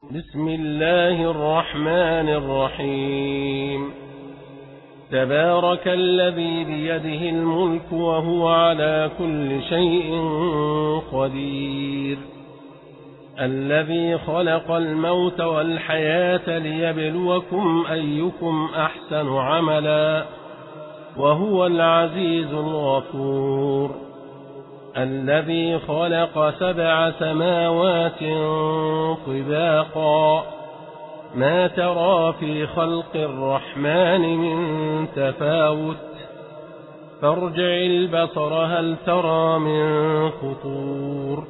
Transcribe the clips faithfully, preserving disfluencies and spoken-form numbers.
بسم الله الرحمن الرحيم. تبارك الذي بيده الملك وهو على كل شيء قدير، الذي خلق الموت والحياة ليبلوكم أيكم أحسن عملا، وهو العزيز الغفور، الذي خلق سبع سماوات طباقا، ما ترى في خلق الرحمن من تفاوت، فارجع البصر هل ترى من فطور،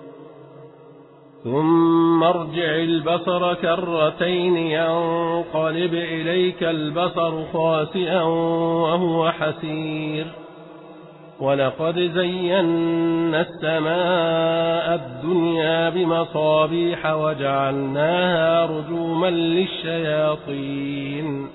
ثم ارجع البصر كرتين ينقلب إليك البصر خاسئا وهو حسير، ولقد زينا السماء الدنيا بمصابيح وجعلناها رجوما للشياطين،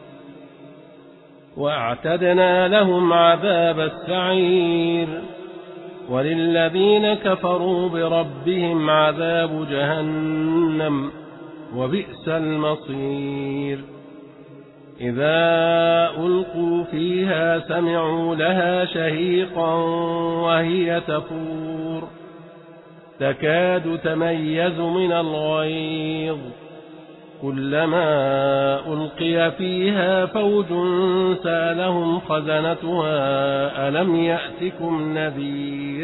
واعتدنا لهم عذاب السعير، وللذين كفروا بربهم عذاب جهنم وبئس المصير. إذا ألقوا فيها سمعوا لها شهيقا وهي تفور، تكاد تميز من الغيظ، كلما ألقي فيها فوج سالهم خزنتها ألم يأتكم نذير،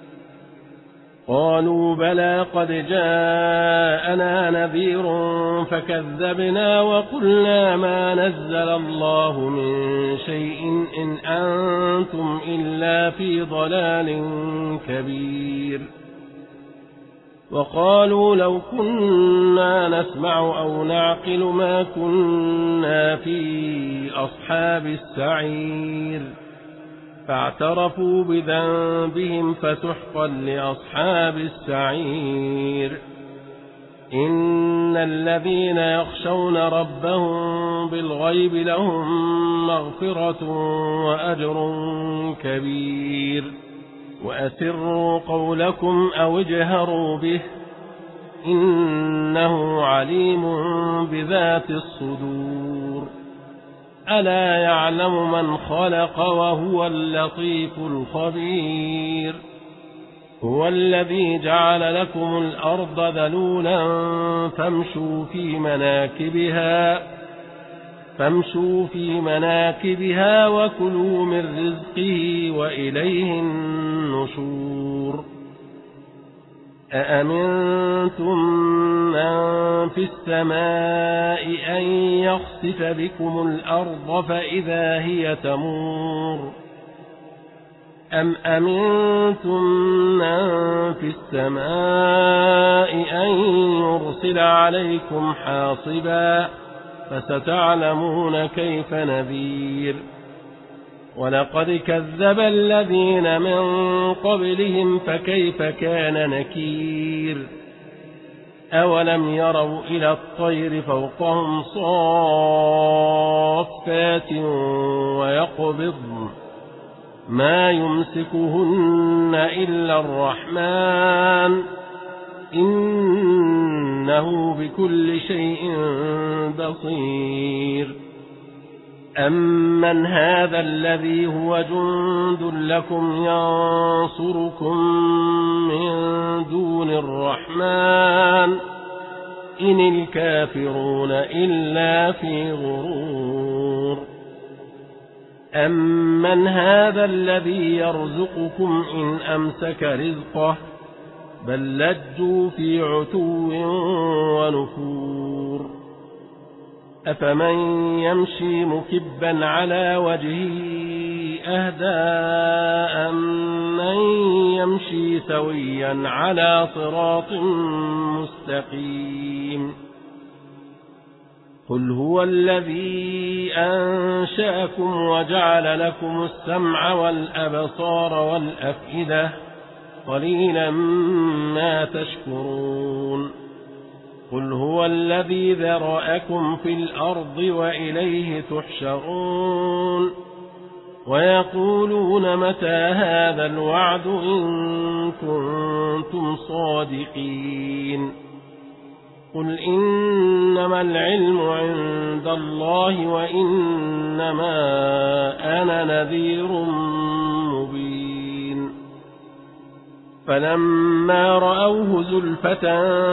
قالوا بلى قد جاءنا نذير فكذبنا وقلنا ما نزل الله من شيء إن أنتم إلا في ضلال كبير، وقالوا لو كنا نسمع أو نعقل ما كنا في أصحاب السعير، فاعترفوا بذنبهم فسحقا لأصحاب السعير. إن الذين يخشون ربهم بالغيب لهم مغفرة وأجر كبير، وأسروا قولكم أو اجهروا به إنه عليم بذات الصدور. ألا يعلم من خلق وهو اللطيف الخبير. هو الذي جعل لكم الأرض ذلولا فامشوا في مناكبها فامشوا في مناكبها وكلوا من رزقه وإليه النشور. أأمنتم من في السماء أن يخسف بكم الأرض فإذا هي تمور، أم أمنتم من في السماء أن يرسل عليكم حاصبا، فستعلمون كيف نذير. ولقد كذب الذين من قبلهم فكيف كان نكير. أولم يروا إلى الطير فوقهم صافات ويقبضن ما يمسكهن إلا الرحمن إنه بكل شيء بصير. أمن هذا الذي هو جند لكم ينصركم من دون الرحمن إن الكافرون إلا في غرور. أمن هذا الذي يرزقكم إن أمسك رزقه بل لجوا في عتو ونفور. أفمن يمشي مكبا على وجهه أهدى أمن يمشي سويا على صراط مستقيم. قل هو الذي أنشأكم وجعل لكم السمع والأبصار والأفئدة قليلا ما تشكرون. قل هو الذي ذرأكم في الأرض وإليه تحشرون. ويقولون متى هذا الوعد إن كنتم صادقين. قل إنما العلم عند الله وإنما أنا نذير مبين فلما رأوه زلفة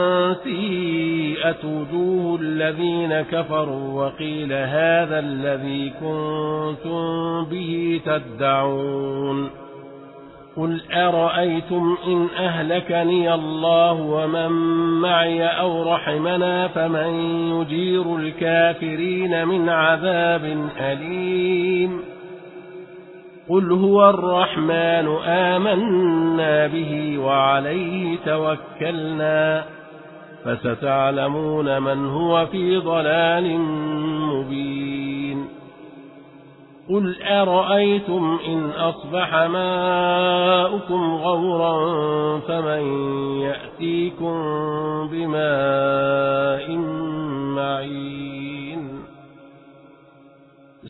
سيئت وجوه الذين كفروا وقيل هذا الذي كنتم به تدعون قل أرأيتم إن أهلكني الله ومن معي أو رحمنا فمن يجير الكافرين من عذاب أليم قل هو الرحمن آمنا به وعليه توكلنا فستعلمون من هو في ضلال مبين قل أرأيتم إن أصبح ماؤكم غورا فمن يأتيكم بماء